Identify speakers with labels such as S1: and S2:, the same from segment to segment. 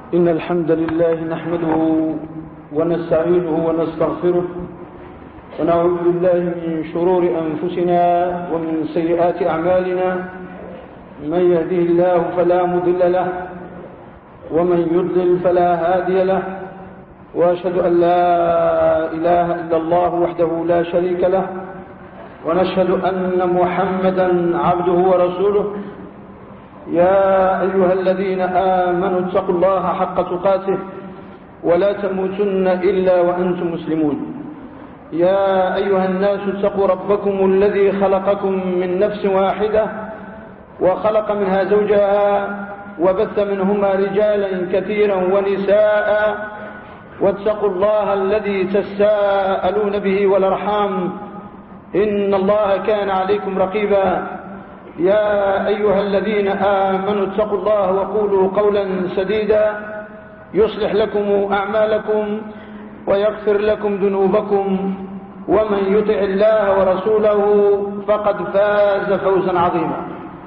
S1: إن الحمد لله نحمده ونستعينه ونستغفره ونعوذ بالله من شرور أنفسنا ومن سيئات أعمالنا. من يهده الله فلا مضل له ومن يضلل فلا هادي له، وأشهد أن لا إله إلا الله وحده لا شريك له، ونشهد أن محمدا عبده ورسوله. يا أيها الذين آمنوا اتقوا الله حق تقاته ولا تموتن إلا وأنتم مسلمون. يا أيها الناس اتقوا ربكم الذي خلقكم من نفس واحدة وخلق منها زوجها وبث منهما رجالا كثيرا ونساء، واتقوا الله الذي تساءلون به والأرحام إن الله كان عليكم رقيبا. يا أيها الذين آمنوا اتقوا الله وقولوا قولا سديدا يصلح لكم أعمالكم ويغفر لكم ذنوبكم، ومن يطع الله ورسوله فقد فاز فوزا عظيما.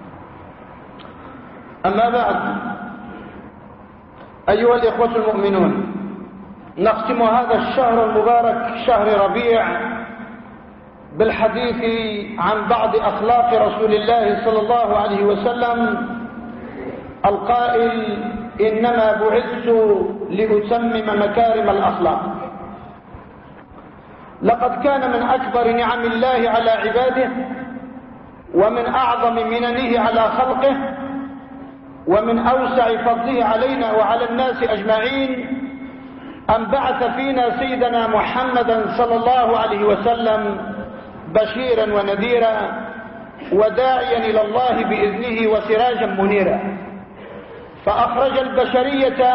S1: أما بعد، أيها الإخوة المؤمنون، نختم هذا الشهر المبارك شهر ربيع بالحديث عن بعض أخلاق رسول الله صلى الله عليه وسلم القائل: إنما بعثت لأتمم مكارم الأخلاق. لقد كان من أكبر نعم الله على عباده ومن أعظم مننه على خلقه ومن أوسع فضله علينا وعلى الناس أجمعين أن بعث فينا سيدنا محمدا صلى الله عليه وسلم بشيرا ونذيرا وداعيا إلى الله بإذنه وسراجا منيرا، فأخرج البشرية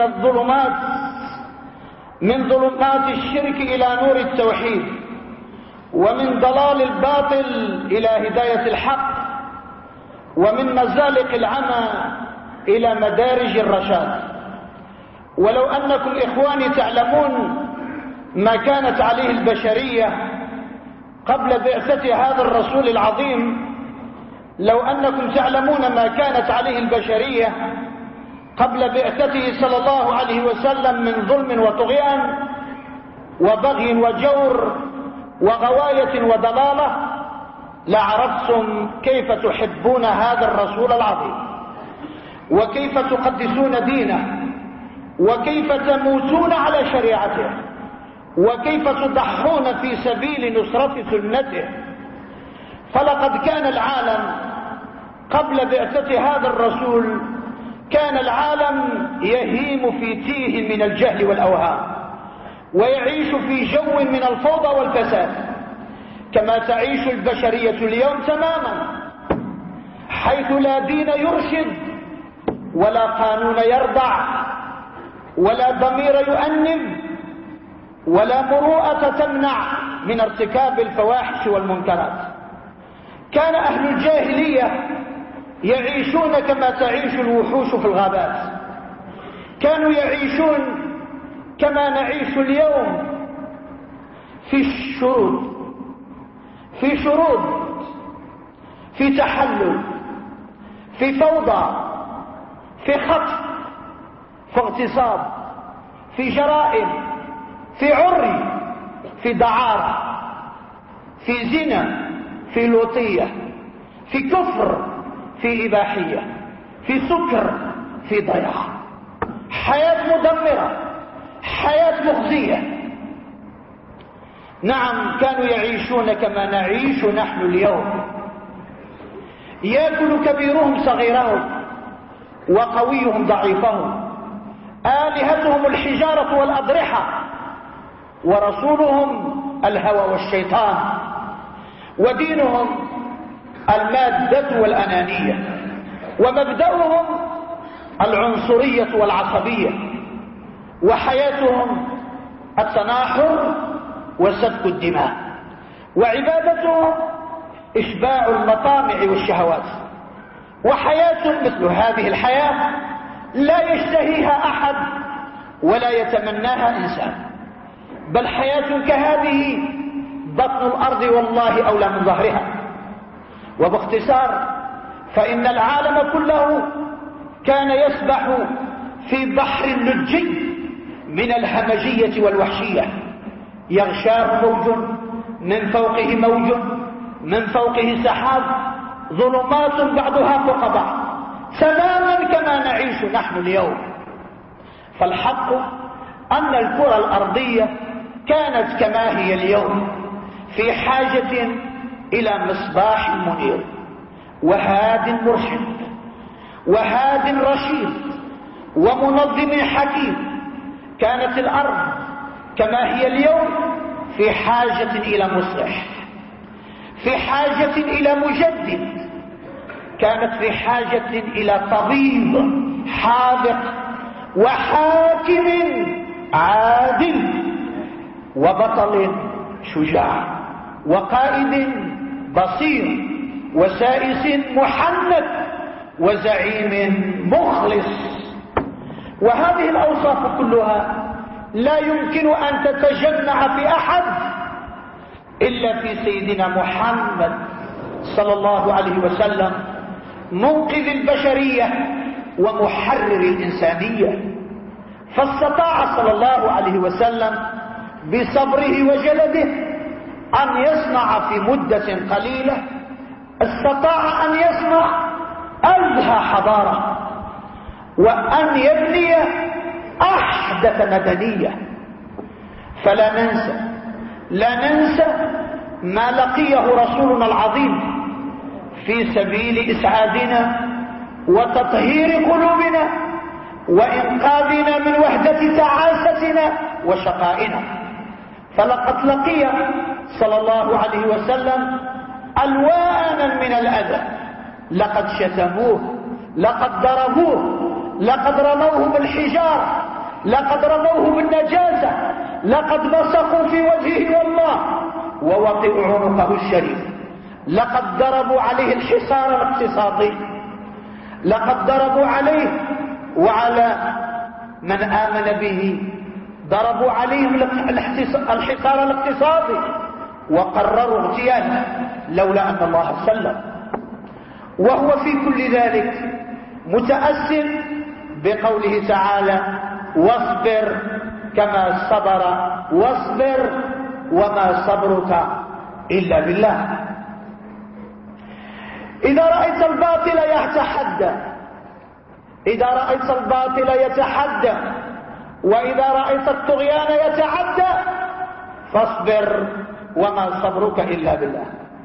S1: من ظلمات الشرك إلى نور التوحيد، ومن ضلال الباطل إلى هداية الحق، ومن مزالق العمى إلى مدارج الرشاد. ولو أنكم إخواني تعلمون ما كانت عليه البشرية قبل بعثة هذا الرسول العظيم، لو أنكم تعلمون ما كانت عليه البشرية قبل بعثته صلى الله عليه وسلم من ظلم وطغيان وبغي وجور وغواية وضلالة، لعرفتم كيف تحبون هذا الرسول العظيم، وكيف تقدسون دينه، وكيف تموتون على شريعته، وكيف تضحون في سبيل نصرة سنته. فلقد كان العالم قبل بعثة هذا الرسول، كان العالم يهيم في تيه من الجهل والأوهام، ويعيش في جو من الفوضى والفساد، كما تعيش البشرية اليوم تماما، حيث لا دين يرشد ولا قانون يرضع ولا ضمير يؤنب ولا مروءة تمنع من ارتكاب الفواحش والمنكرات. كان أهل الجاهلية يعيشون كما تعيش الوحوش في الغابات، كانوا يعيشون كما نعيش اليوم في شرود، في تحلل، في فوضى، في خطف، في اغتصاب، في جرائم، في عري، في دعارة، في زنا، في لوطية، في كفر، في إباحية، في سكر، في ضياع. حياة مدمرة، حياة مخزية. نعم، كانوا يعيشون كما نعيش نحن اليوم، يأكل كبيرهم صغيرهم وقويهم ضعيفهم، آلهتهم الحجارة والأضرحة، ورسولهم الهوى والشيطان، ودينهم المادة والأنانية، ومبدأهم العنصرية والعصبية، وحياتهم التناحر وسفك الدماء، وعبادتهم إشباع المطامع والشهوات. وحياة مثل هذه الحياة لا يشتهيها أحد ولا يتمناها إنسان، بل حياة كهذه بطن الأرض والله أولى من ظهرها. وباختصار، فإن العالم كله كان يسبح
S2: في بحر لجي من الهمجية والوحشية، يغشاه موج، من فوقه موج، من فوقه سحاب، ظلمات بعضها فوق بعض، تماما كما نعيش نحن اليوم. فالحق أن الكرة الأرضية كانت كما هي اليوم في حاجة إلى مصباح منير وهاد مرشد وهاد رشيد ومنظم حكيم. كانت الأرض كما هي اليوم في حاجة إلى مصلح، في حاجة إلى مجدد، كانت في حاجة إلى طبيب حاذق وحاكم عادل وبطل شجاع وقائد بصير وسائس محنك وزعيم مخلص. وهذه الأوصاف كلها لا يمكن أن تتجمع في أحد إلا في سيدنا محمد صلى الله عليه وسلم، منقذ البشرية ومحرر الإنسانية. فاستطاع صلى الله عليه وسلم بصبره وجلده أن يصنع في مدة قليلة، استطاع أن يصنع أزهى حضارة وأن يبني أحدث مدنية. فلا ننسى ما لقيه رسولنا العظيم في سبيل إسعادنا وتطهير قلوبنا وإنقاذنا من وحدة تعاستنا وشقائنا. فلقد لقي صلى الله عليه وسلم ألوانا من الأذى، لقد شتموه، لقد ضربوه، لقد رموه بالحجارة، لقد رموه بالنجاسة، لقد بصقوا في وجهه والله ووطئوا عنقه الشريف، لقد ضربوا عليه الحصار الاقتصادي، لقد ضربوا عليه وعلى من آمن به، ضربوا عليهم الحصار الاقتصادي وقرروا اغتياله لولا أن الله سلم. وهو في كل ذلك متأثر بقوله تعالى: واصبر كما صبر واصبر وما صبرك إلا بالله. إذا رأيت الباطل يتحدى، إذا رأيت الباطل يتحدى، وإذا رأيت الطغيان يتعدى، فاصبر وما صبرك إلا بالله.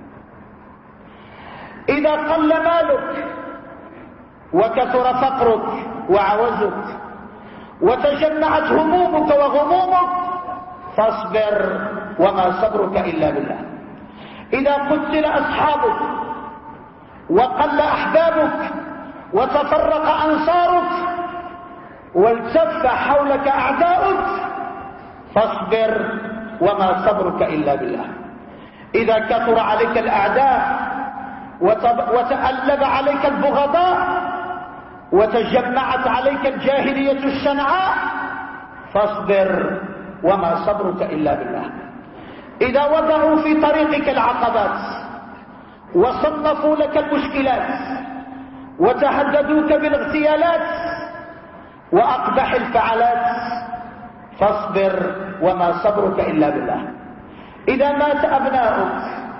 S2: إذا قل مالك وكثر فقرك وعوزك وتجمعت همومك وغمومك، فاصبر وما صبرك إلا بالله. إذا قتل أصحابك وقل أحبابك وتفرق أنصارك والتف حولك أعداؤك، فاصبر وما صبرك إلا بالله. إذا كثر عليك الأعداء وتألب عليك البغضاء وتجمعت عليك الجاهلية الشنعاء، فاصبر وما صبرك إلا بالله. إذا وضعوا في طريقك العقبات وصنفوا لك المشكلات وتهددوك بالاغتيالات وأقبح الفعلات، فاصبر وما صبرك إلا بالله. إذا مات أبناؤك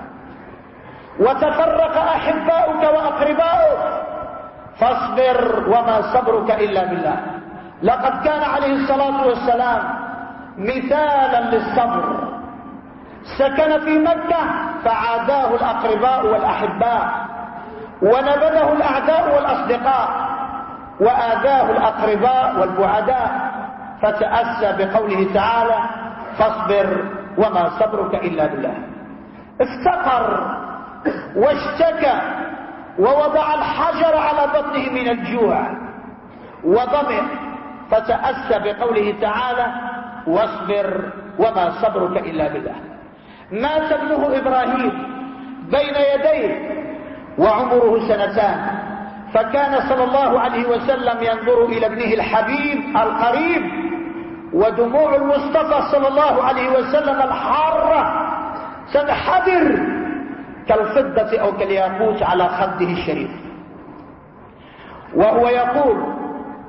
S2: وتفرق أحباؤك وأقرباؤك، فاصبر وما صبرك إلا بالله. لقد كان عليه الصلاة والسلام مثالا للصبر. سكن في مكة فعاداه الأقرباء والأحباء، ونبذه الأعداء والأصدقاء، وآذاه الأقرباء والبعداء، فتأسى بقوله تعالى: فاصبر وما صبرك إلا بالله. افتقر واشتكى ووضع الحجر على بطنه من الجوع وضمئ، فتأسى بقوله تعالى: واصبر وما صبرك إلا بالله. مات ابنه إبراهيم بين يديه وعمره 2 سنين، فكان صلى الله عليه وسلم ينظر إلى ابنه الحبيب القريب، ودموع المصطفى صلى الله عليه وسلم الحارة تنحدر كالفضة أو كالياقوت على خده الشريف، وهو يقول: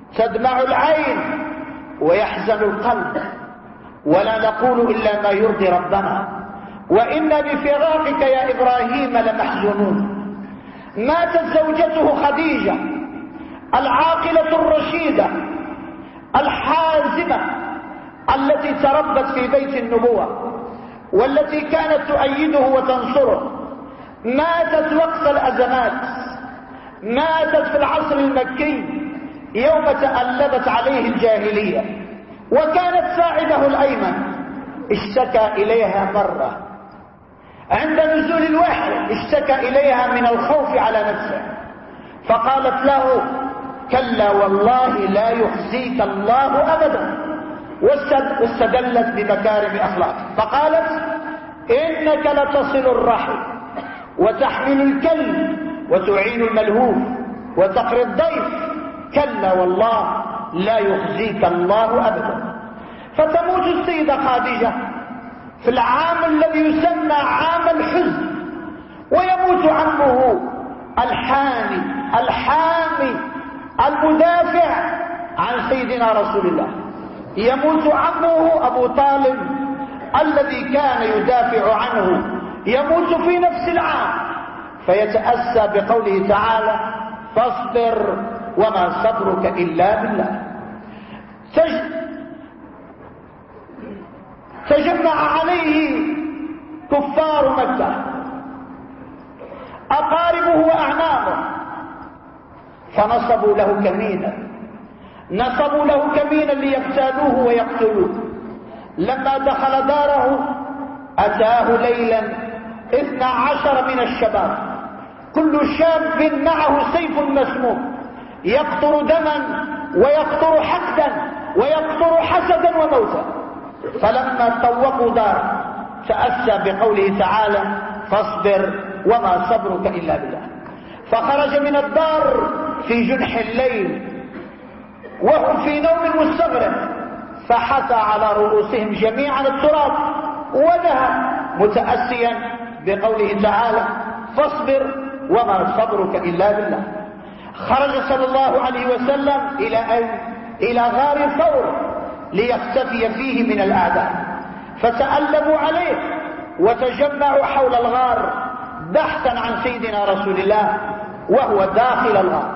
S2: تدمع العين ويحزن القلب، ولا نقول إلا ما يرضي ربنا. وإن بفراقك يا إبراهيم لمحزونون. ماتت زوجته خديجة العاقلة الرشيدة الحازمة التي تربت في بيت النبوة والتي كانت تؤيده وتنصره. ماتت وقت الأزمات، ماتت في العصر المكي يوم تألبت عليه الجاهلية، وكانت ساعده الأيمن. اشتكى إليها مرة عند نزول الوحي، اشتكى إليها من الخوف على نفسه، فقالت له: كلا والله لا يخزيك الله أبدا، واستدلت بمكارم أخلاقه فقالت: إنك لتصل الرحم وتحمل الكلب وتعين الملهوف وتقري الضيف، كلا والله لا يخزيك الله أبدا. فتموت السيدة خديجة في العام الذي يسمى عام الحزن، ويموت عمه الحامي المدافع عن سيدنا رسول الله، يموت عمه أبو طالب الذي كان يدافع عنه، يموت في نفس العام. فيتأسى بقوله تعالى: فاصبر وما صبرك إلا بالله. تجمع عليه كفار مكة أقاربه وأعمامه، فنصبوا له كمينا ليقتالوه ويقتلوه. لما دخل داره أتاه ليلا 12 من الشباب، كل شاب معه سيف مسموم يقطر دما ويقطر حقدا ويقطر حسدا وموتا. فلما طوقوا دار تأسى بقوله تعالى: فاصبر وما صبرك إلا بالله. فخرج من الدار في جنح الليل وهم في نوم مستغرق، فحثى على رؤوسهم جميعا التراب وذهب متأسيا بقوله تعالى: فاصبر وما صبرك إلا بالله. خرج صلى الله عليه وسلم إلى غار ثور ليختفي فيه من الأعداء، فتألموا عليه وتجمعوا حول الغار بحثا عن سيدنا رسول الله وهو داخل الغار.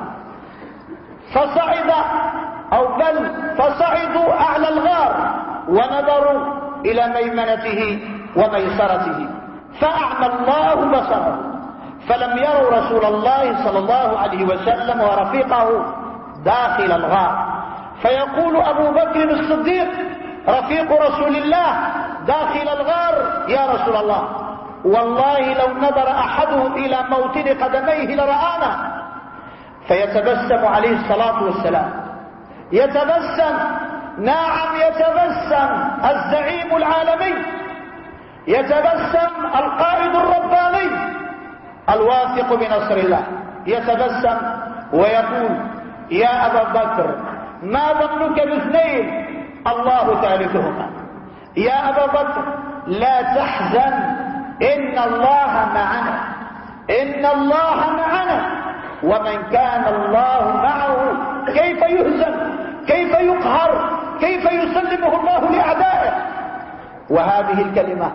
S2: فصعدوا أعلى الغار ونظروا إلى ميمنته وميسرته، فأعمى الله بصره فلم يروا رسول الله صلى الله عليه وسلم ورفيقه داخل الغار. فيقول أبو بكر الصديق رفيق رسول الله داخل الغار: يا رسول الله، والله لو نظر أحدهم إلى موطن قدميه لرآنا. فيتبسم عليه الصلاة والسلام، يتبسم، نعم يتبسم الزعيم العالمي، يتبسم القائد الرباني الواثق بنصر الله، يتبسم ويقول: يا أبا بكر، ما ظنك باثنين الله ثالثهما. يا أبا بكر لا تحزن، إن الله معنا، إن الله معنا، ومن كان الله معه كيف يهزم، كيف يقهر، كيف يسلمه الله لأعدائه. وهذه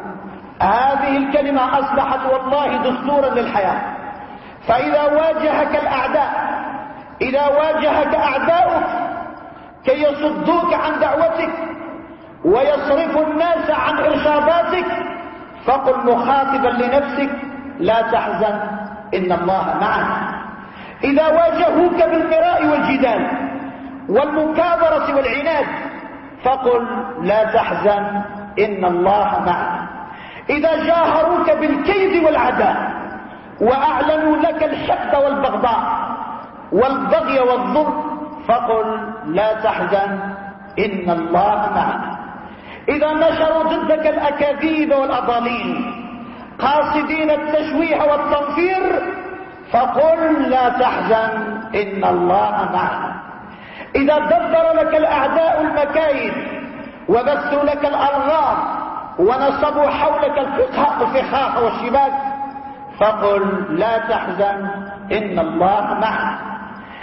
S2: الكلمة أصبحت والله دستورا للحياة. فإذا واجهك الأعداء، إذا واجهك أعداؤك كي يصدوك عن دعوتك ويصرفوا الناس عن إرشاداتك، فقل مخاطبا لنفسك: لا تحزن، إن الله معنا. إذا واجهوك بالمراء والجدال والمكابرة والعناد، فقل: لا تحزن، إن الله معنا. إذا جاهروك بالكيد والعداء وأعلنوا لك الحقد والبغضاء والبغي والظلم، فقل: لا تحزن، إن الله معنا. إذا نشروا ضدك الأكاذيب والأضاليل قاصدين التشويه والتنفير، فقل: لا تحزن، إن الله معنا. إذا دبر لك الأعداء المكايد وبثوا لك الألغام ونصبوا حولك الفخاخ والشباك، فقل: لا تحزن، إن الله معنا.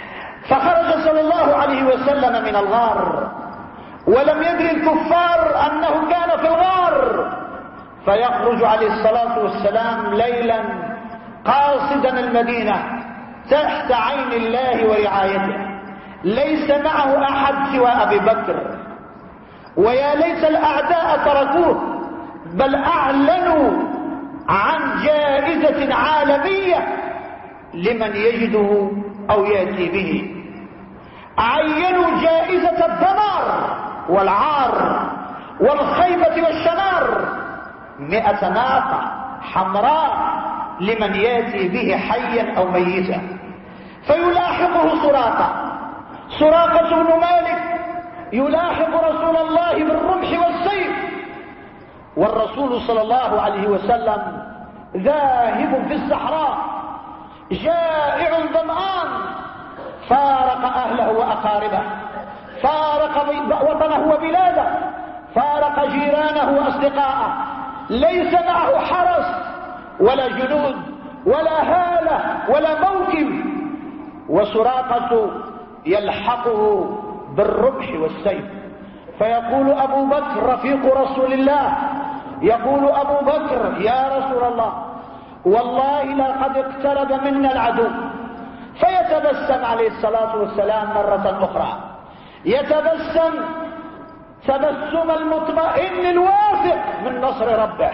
S2: فخرج صلى الله عليه وسلم من الغار، ولم يدري الكفار أنه كان في الغار، فيخرج عليه الصلاة والسلام ليلا قاصدا المدينة تحت عين الله ورعايته، ليس معه أحد سوى أبي بكر. ويا ليت الأعداء تركوه، بل أعلنوا عن جائزة عالمية لمن يجده أو يأتي به. عينوا جائزة الدمار والعار والخيبة والشنار، 100 ناقة حمراء لمن يأتي به حيا أو ميتا. فيلاحقه سراقة بن مالك، يلاحق رسول الله بالرمح والسيف، والرسول صلى الله عليه وسلم ذاهب في الصحراء جائع ظمآن، فارق أهله وأقاربه، فارق وطنه وبلاده، فارق جيرانه وأصدقاءه، ليس معه حرس ولا جنود ولا هالة ولا موكب. وسراقة يلحقه بالرمح والسيف، فيقول أبو بكر رفيق رسول الله، يقول أبو بكر يا رسول الله والله لقد اقترب منا العدو. فيتبسم عليه الصلاة والسلام مرة أخرى، يتبسم تبسم المطمئن الواثق من نصر ربه،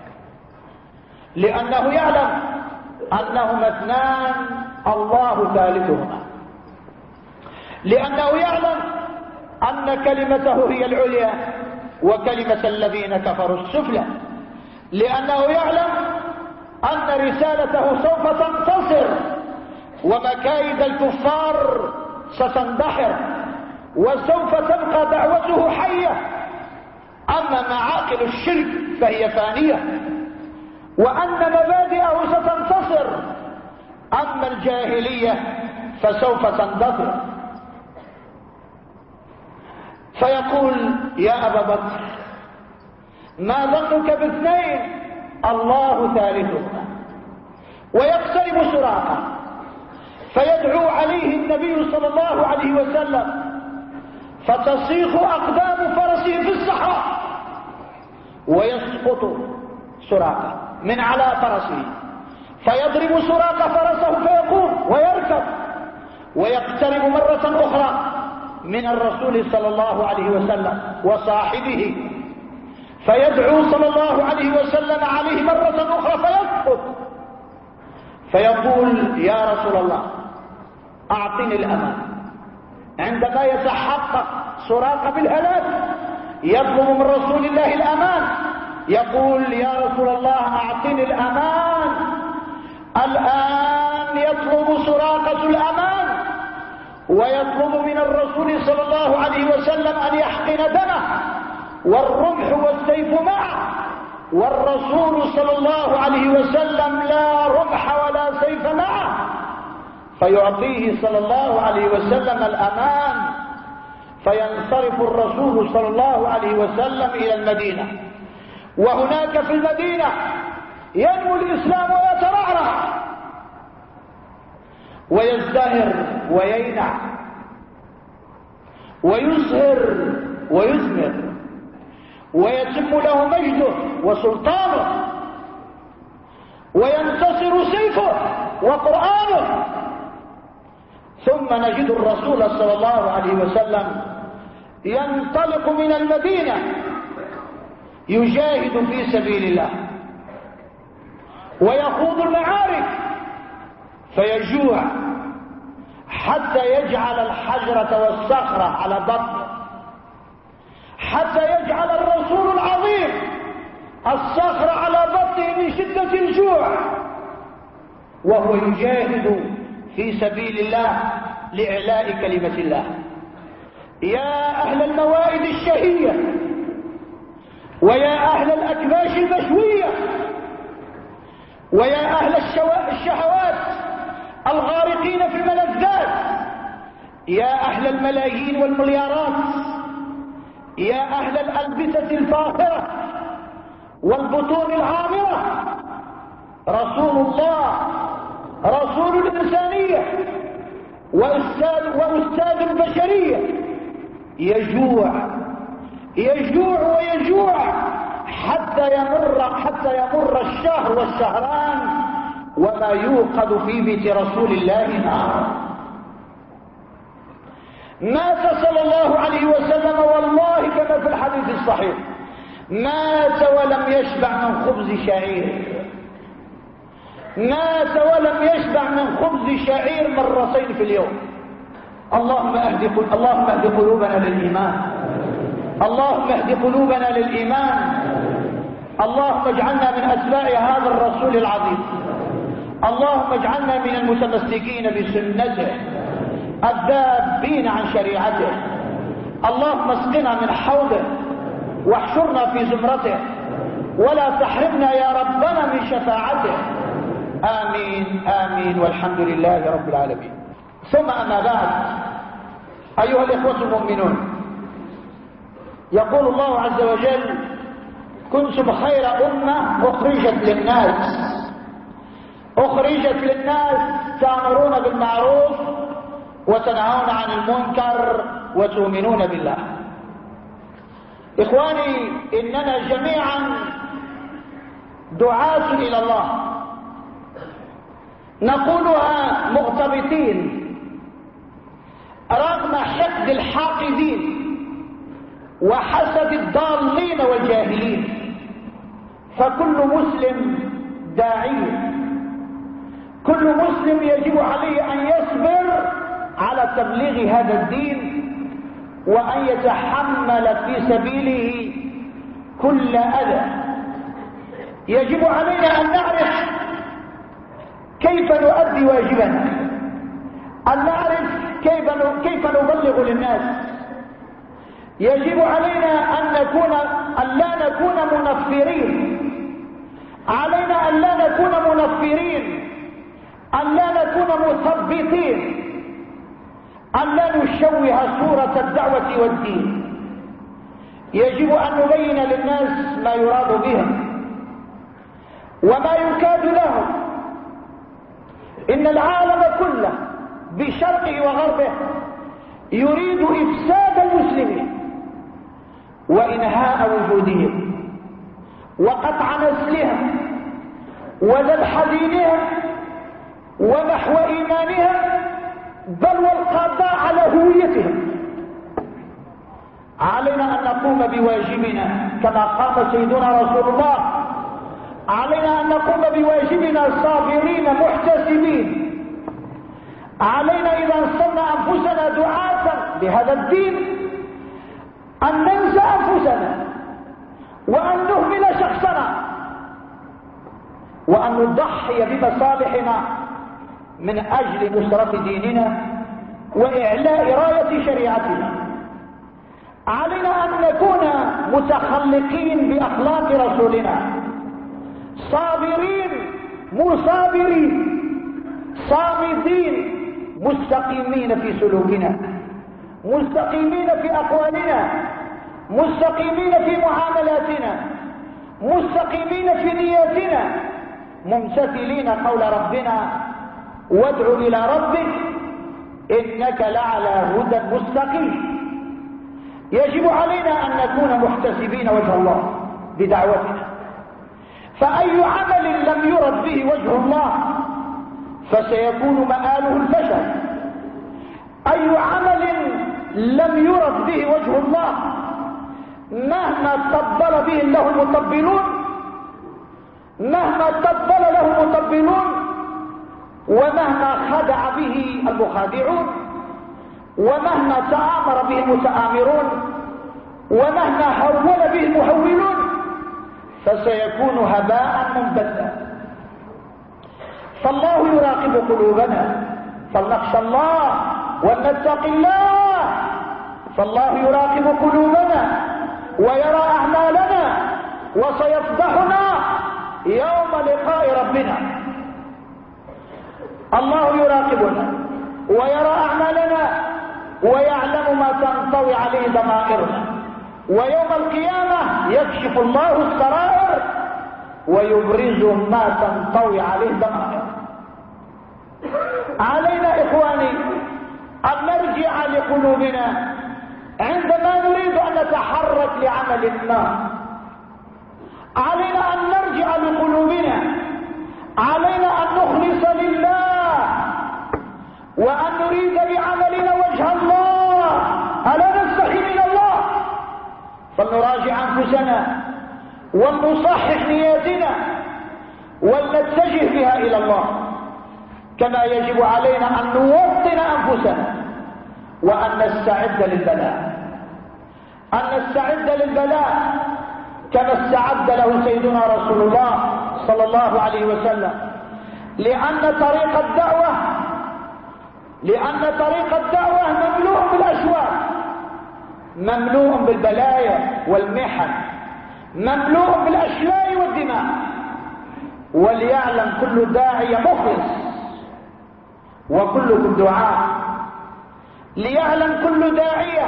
S2: لأنه يعلم أنهما اثنان الله ثالثهما، لأنه يعلم أن كلمته هي العليا وكلمة الذين كفروا السفلى، لأنه يعلم أن رسالته سوف تنتصر ومكايد الكفار ستندحر وسوف تبقى دعوته حية. أما معاقل الشرك فهي فانية، وأن مبادئه ستنتصر، أما الجاهلية فسوف تندثر. فيقول يا أبا بكر ما ظنك باثنين الله ثالثهما. ويقترب سراقة فيدعو عليه النبي صلى الله عليه وسلم، فتصيخ أقدام فرسه في الصحراء، ويسقط سراقة من على فرسه، فيضرب سراقة فرسه فيقوم ويركب، ويقترب مرة أخرى من الرسول صلى الله عليه وسلم وصاحبه، فيدعو صلى الله عليه وسلم عليه مرة أخرى فيسقط، فيقول يا رسول الله أعطني الأمان. عندما يتحقق سراقة بالهلاك يطلب من رسول الله الأمان، يقول يا رسول الله أعطني الأمان. الآن يطلب سراقة الأمان، ويطلب من الرسول صلى الله عليه وسلم أن يحقن دمه، والرمح والسيف معه، والرسول صلى الله عليه وسلم لا رمح ولا سيف معه، فيعطيه صلى الله عليه وسلم الأمان. فينصرف الرسول صلى الله عليه وسلم إلى المدينة، وهناك في المدينة ينمو الإسلام ويترعرع ويزدهر ويينع ويزهر ويزمر، ويتم له مجده وسلطانه، وينتصر سيفه وقرآنه. ثم نجد الرسول صلى الله عليه وسلم ينطلق من المدينة يجاهد في سبيل الله ويخوض المعارك، فيجوع حتى يجعل الحجرة والصخرة على بطنه، حتى يجعل الرسول العظيم الصخرة على بطنه من شدة الجوع، وهو يجاهد في سبيل الله لإعلاء كلمة الله. يا أهل الموائد الشهية، ويا أهل الأكباش المشوية، ويا أهل الشهوات الغارقين في الملذات، يا أهل الملايين والمليارات، يا أهل الألبسة الفاخرة والبطون العامرة، رسول الله رسول الإنسانية وأستاذ البشرية يجوع ويجوع حتى يمر الشهر والشهران وما يوقد في بيت رسول الله نار. مات صلى الله عليه وسلم والله كما في الحديث الصحيح، مات ولم يشبع من خبز شعير، مات ولم يشبع من خبز شعير مرتين في اليوم. اللهم اهد قلوبنا للإيمان، اللهم اهد قلوبنا للإيمان، اللهم اجعلنا من أتباع هذا الرسول العظيم، اللهم اجعلنا من المتمسكين بسنته الذابين عن شريعته، اللهم اسقنا من حوضه واحشرنا في زمرته ولا تحرمنا يا ربنا من شفاعته. آمين آمين والحمد لله رب العالمين. ثم أما بعد، أيها الإخوة المؤمنون، يقول الله عز وجل: كنتم خير أمة أخرجت للناس تأمرون بالمعروف وتنهون عن المنكر وتؤمنون بالله. إخواني، إننا جميعا دعاة إلى الله، نقولها مغتبطين رغم حقد الحاقدين وحسد الضالين والجاهلين، فكل مسلم داعي، كل مسلم يجب عليه أن يصبر على تبليغ هذا الدين وأن يتحمل في سبيله كل أذى. يجب علينا أن نعرف كيف نؤدي واجبنا، أن نعرف كيف نبلغ للناس. يجب علينا أن لا نكون منفرين، علينا أن لا نكون منفرين، أن لا نكون مثبطين، أن لا نشوه صورة الدعوة والدين. يجب أن نبين للناس ما يراد بهم وما يكاد لهم. إن العالم كله بشرقه وغربه يريد إفساد المسلمين وإنهاء وجودهم وقطع نسلهم وذبح دينهم ومحو إيمانهم، بل والقضاء على هويتهم. علينا أن نقوم بواجبنا كما قام سيدنا رسول الله، علينا أن نقوم بواجبنا صابرين محتسبين. علينا إذا نصرنا أنفسنا دعاة بهذا الدين أن ننسى أنفسنا وأن نهمل شخصنا وأن نضحي بمصالحنا من أجل نصرة ديننا وإعلاء راية شريعتنا. علينا أن نكون متخلقين بأخلاق رسولنا، صابرين مثابرين، صامدين، مستقيمين في سلوكنا، مستقيمين في أقوالنا، مستقيمين في معاملاتنا، مستقيمين في نياتنا، ممتثلين قول ربنا: وادع إلى ربك إنك لعلى هدى مستقيم. يجب علينا أن نكون محتسبين وجه الله بدعوتنا، فأي عمل لم يرد به وجه الله فسيكون مآله الفشل. أي عمل لم يرد به وجه الله مهما طبل به له المطبلون، مهما طبل له المطبلون ومهما خدع به المخادعون ومهما تآمر به المتآمرون ومهما هول به المهولون فسيكون هباء منبثا. فالله يراقب قلوبنا، فلنخشى الله ولنتق الله. فالله يراقب قلوبنا ويرى أعمالنا وسيفضحنا يوم لقاء ربنا. الله يراقبنا ويرى أعمالنا ويعلم ما تنطوي عليه ضمائرنا، ويوم القيامة يكشف الله السرائر ويبرز ما تنطوي عليه ضمائر. علينا إخواني أن نرجع لقلوبنا عندما نريد أن نتحرك لعمل ما. علينا أن نرجع لقلوبنا، علينا أن نخلص لله وأن نريد بعملنا وجه الله، ألا نستحي من الله؟ فلنراجع أنفسنا ولنصحح نياتنا ولنتجه بها إلى الله، كما يجب علينا أن نوطن أنفسنا وأن نستعد للبلاء، أن نستعد للبلاء كما استعد له سيدنا رسول الله صلى الله عليه وسلم، لأن طريق الدعوة مملوء بالأشواك، مملوء بالبلايا والمحن، مملوء بالأشلاء والدماء. وليعلم كل داعية مخلص وكلكم دعاء، ليعلم كل داعية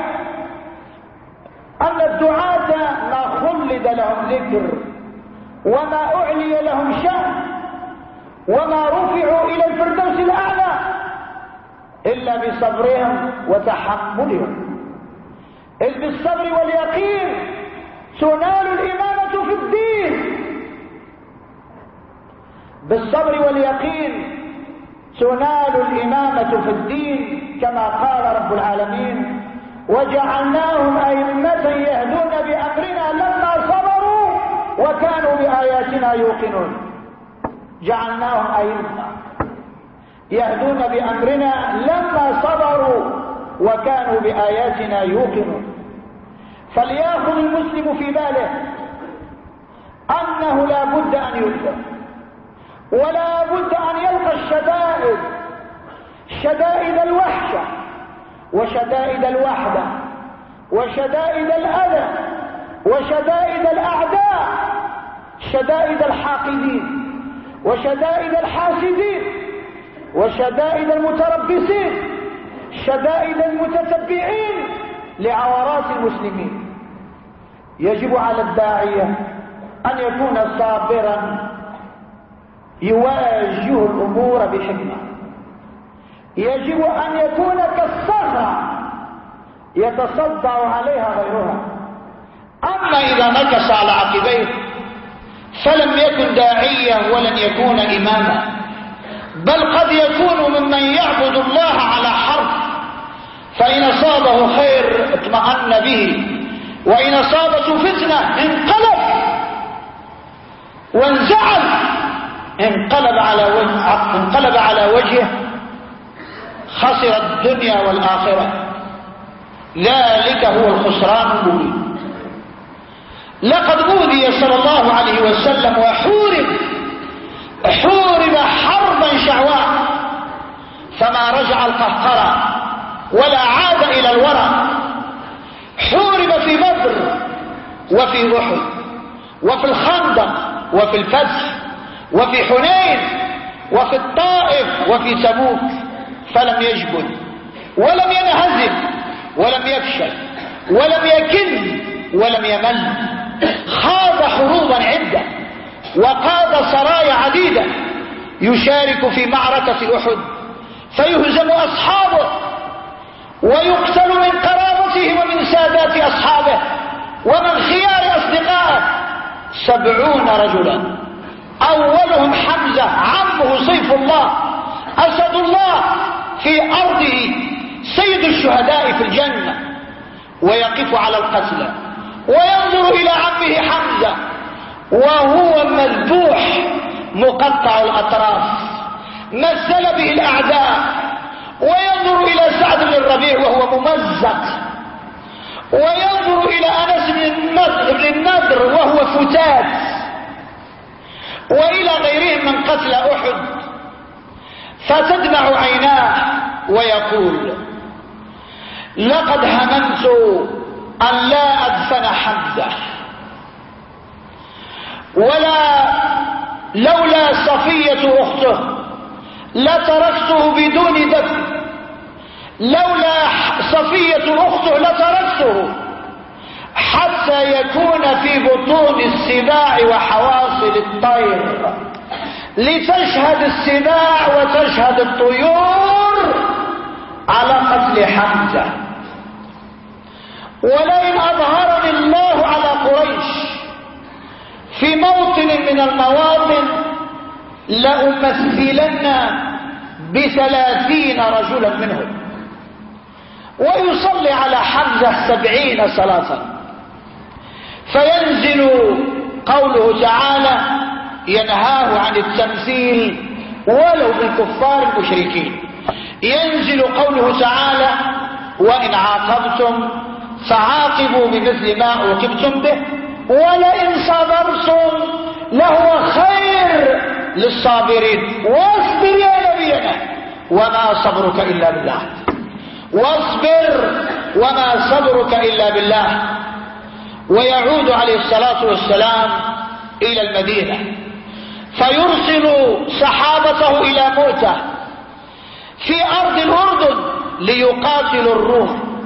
S2: أن الدعاة ما خلد لهم ذكر وما أعلي لهم شأن وما رفعوا إلى الفردوس الأعلى إلا بصبرهم وتحملهم. إذ بالصبر واليقين تنال الإمامة في الدين، بالصبر واليقين تنال الإمامة في الدين، كما قال رب العالمين: وجعلناهم أئمة يهدون بأمرنا لما صبروا وكانوا بآياتنا يوقنون. جعلناهم أئمة يهدون بأمرنا لما صبروا وكانوا بآياتنا يوقنون. فليأخذ المسلم في باله أنه لا بد أن يلزم ولا بد أن يلقى الشدائد، شدائد الوحشة وشدائد الوحدة وشدائد الأذى وشدائد الأعداء، شدائد الحاقدين وشدائد الحاسدين وشدائد المتربصين، شدائد المتتبعين لعورات المسلمين. يجب على الداعية أن يكون صابرا يواجه الأمور بحكمة، يجب أن يكون كالصخرة يتصدع عليها غيرها. أما إذا نكص على عقبيه فلم يكن داعيا ولن يكون إماما، بل قد يكون ممن يعبد الله على حرف، فإن أصابه خير اطمأن به، وإن أصابته فتنة وانزعل انقلب على وجهه، خسر الدنيا والآخرة. ذلك هو الخسران المبين. لقد أوذي صلى الله عليه وسلم وحورب حربا شعواء، فما رجع القهقرة ولا عاد إلى الورى. حورب في بدر وفي أحد وفي الخندق وفي الفتح وفي حنين وفي الطائف وفي تبوك، فلم يجبن ولم ينهزم ولم يفشل ولم يكن ولم يمل. خاض حروبا عدة وقاد سرايا عديدة، يشارك في معركة أحد فيهزم أصحابه ويقتل من قرابته ومن سادات أصحابه ومن خيار أصدقائه 70 رجلا، أولهم حمزة عمه سيف الله أسد الله في أرضه سيد الشهداء في الجنة، ويقف على القتلى وينظر إلى عمه حمزة وهو مذبوح مقطع الأطراف مثل به الأعداء، وينظر إلى سعد بن الربيع وهو ممزق، وينظر إلى أنس بن النضر وهو فتات، وإلى غيرهم من قتل أحد، فتدمع عيناه ويقول: لقد هممت أن لا أدفن حمزة، لولا صفية أخته لتركته بدون دفن، لولا صفية أخته لتركته حتى يكون في بطون السباع وحواصل الطير، لتشهد السباع وتشهد الطيور على قتل حمزة. ولئن أظهرني الله على قريش في موطن من المواطن لأمثلن ب30 رجلا منهم. ويصلي على حمزة 70 صلاة. فينزل قوله تعالى ينهاه عن التمثيل ولو بالكفار المشركين. ينزل قوله تعالى وإن عاقبتم فعاقبوا بمثل ما عوقبتم به ولئن صبرتم لهو خير للصابرين. واصبر يا نبينا وما صبرك إلا بالله. واصبر وما صبرك إلا بالله. ويعود عليه الصلاة والسلام إلى المدينة فيرسل صحابته إلى مؤتة في أرض الأردن ليقاتلوا الروم.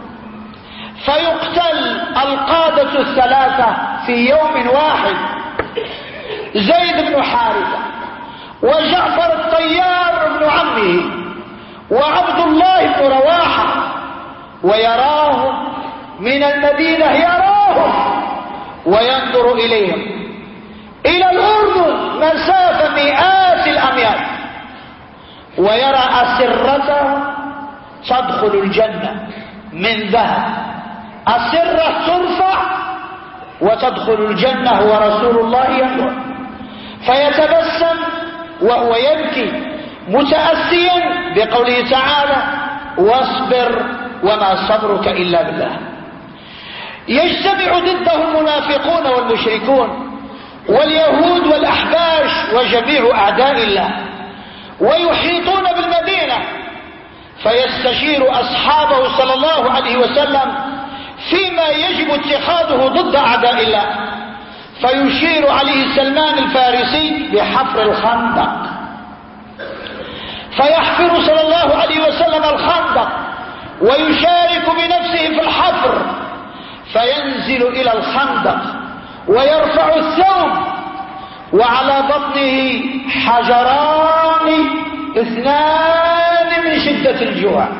S2: فيقتل القادة 3 في يوم واحد: زيد بن حارثة وجعفر الطيار بن عمه وعبد الله بن رواحة. ويراهم من المدينة، يراهم وينظر إليهم إلى الأردن مسافة مئات الأميال، ويرى أسرته تدخل الجنة من ذهب. أسرة ترفع وتدخل الجنة ورسول الله ينظر. فيتبسم وهو يبكي متأسيا بقوله تعالى واصبر وما صبرك إلا بالله. يجتمع ضده المنافقون والمشركون واليهود والأحباش وجميع أعداء الله ويحيطون بالمدينة. فيستشير أصحابه صلى الله عليه وسلم فيما يجب اتخاذه ضد أعداء الله. فيشير عليه سلمان الفارسي بحفر الخندق. فيحفر صلى الله عليه وسلم الخندق ويشارك بنفسه في الحفر. فينزل إلى الخندق ويرفع الثوب وعلى بطنه حجران 2 من شدة الجوع.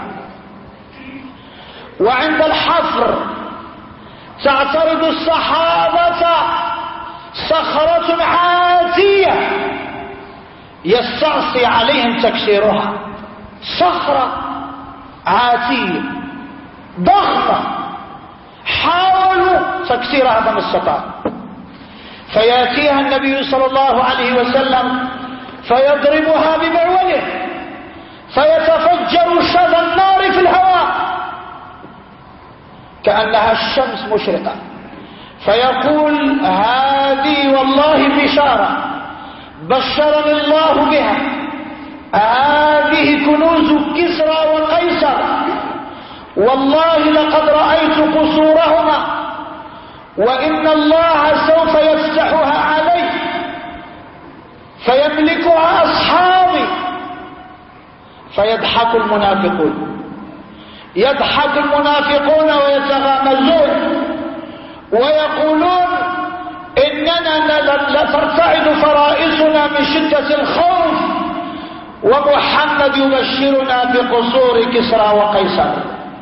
S2: وعند الحفر تعترض الصحابة صخرة عاتية يستعصي عليهم تكسيرها. صخرة عاتية ضخمة حاولوا تكسيرها فما استطاعوا. فياتيها النبي صلى الله عليه وسلم فيضربها بمعوله فيتفجر شذى النار في الهواء كأنها الشمس مشرقة. فيقول هذه والله بشارة بشرني الله بها، هذه كنوز كسرى وقيصر، والله لقد رأيت قصورهما وإن الله سوف يفتحها علي فيملكها أصحابي. فيضحك المنافقون، يضحك المنافقون ويتغامزون ويقولون إننا لترتعد فرائسنا من شدة الخوف ومحمد يبشرنا بقصور كسرى وقيصر.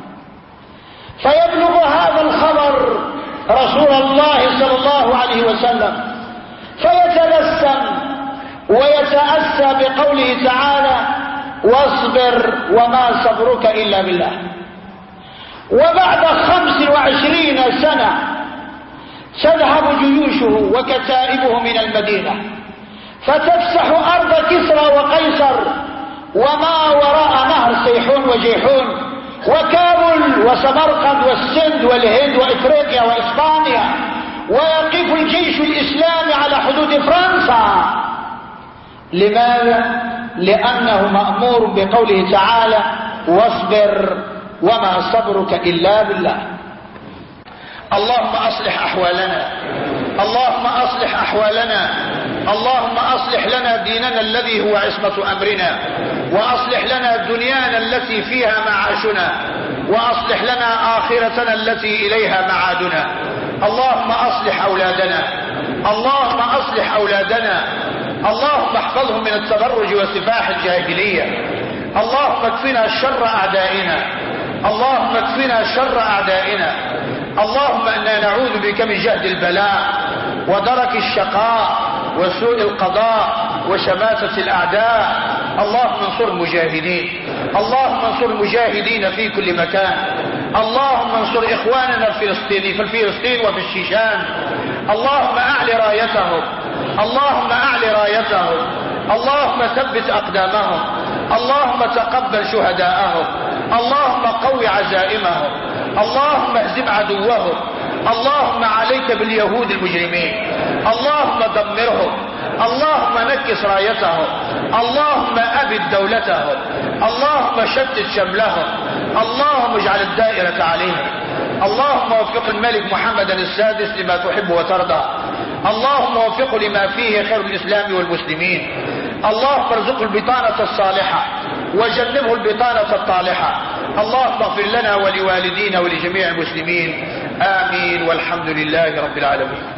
S2: فيبلغ هذا الخبر رسول الله صلى الله عليه وسلم فيتبسم ويتأسى بقوله تعالى واصبر وما صبرك إلا بالله. وبعد 25 سنة تذهب جيوشه وكتائبه من المدينة فتفسح أرض كسرى وقيصر وما وراء نهر سيحون وجيحون وكابل وسمرقند والسند والهند وإفريقيا وإسبانيا. ويقف الجيش الإسلامي على حدود فرنسا. لماذا؟ لأنه مأمور بقوله تعالى واصبر وما صبرك إلا بالله. اللهم أصلح أحوالنا، اللهم أصلح أحوالنا، اللهم أصلح لنا ديننا الذي هو عصمة أمرنا، وأصلح لنا دنيانا التي فيها معاشنا، وأصلح لنا آخرتنا التي إليها معادنا. اللهم أصلح أولادنا، اللهم أصلح أولادنا، اللهم احفظهم من التبرج وسفاح الجاهلية، اللهم اكفنا شر أعدائنا، اللهم اكفنا شر أعدائنا. اللهم إنا نعوذ بك من جهد البلاء ودرك الشقاء وسوء القضاء وشماتة الأعداء. اللهم انصر المجاهدين، اللهم انصر المجاهدين في كل مكان. اللهم انصر إخواننا في فلسطين وفي الشيشان. اللهم أعل رايتهم، اللهم أعل رايتهم. اللهم ثبت أقدامهم، اللهم تقبل شهداءهم، اللهم قوي عزائمهم، اللهم اهزم عدوهم. اللهم عليك باليهود المجرمين، اللهم دمرهم، اللهم نكس رايتهم، اللهم أبد دولتهم، اللهم شتت شملهم، اللهم اجعل الدائرة عليهم. اللهم وفق الملك محمد السادس لما تحب وترضى، اللهم وفقه لما فيه خير الإسلام والمسلمين. اللهم ارزقه البطانة الصالحة وجنبه البطانة الطالحة. اللهم اغفر لنا ولوالدينا ولجميع المسلمين، آمين، والحمد لله رب العالمين.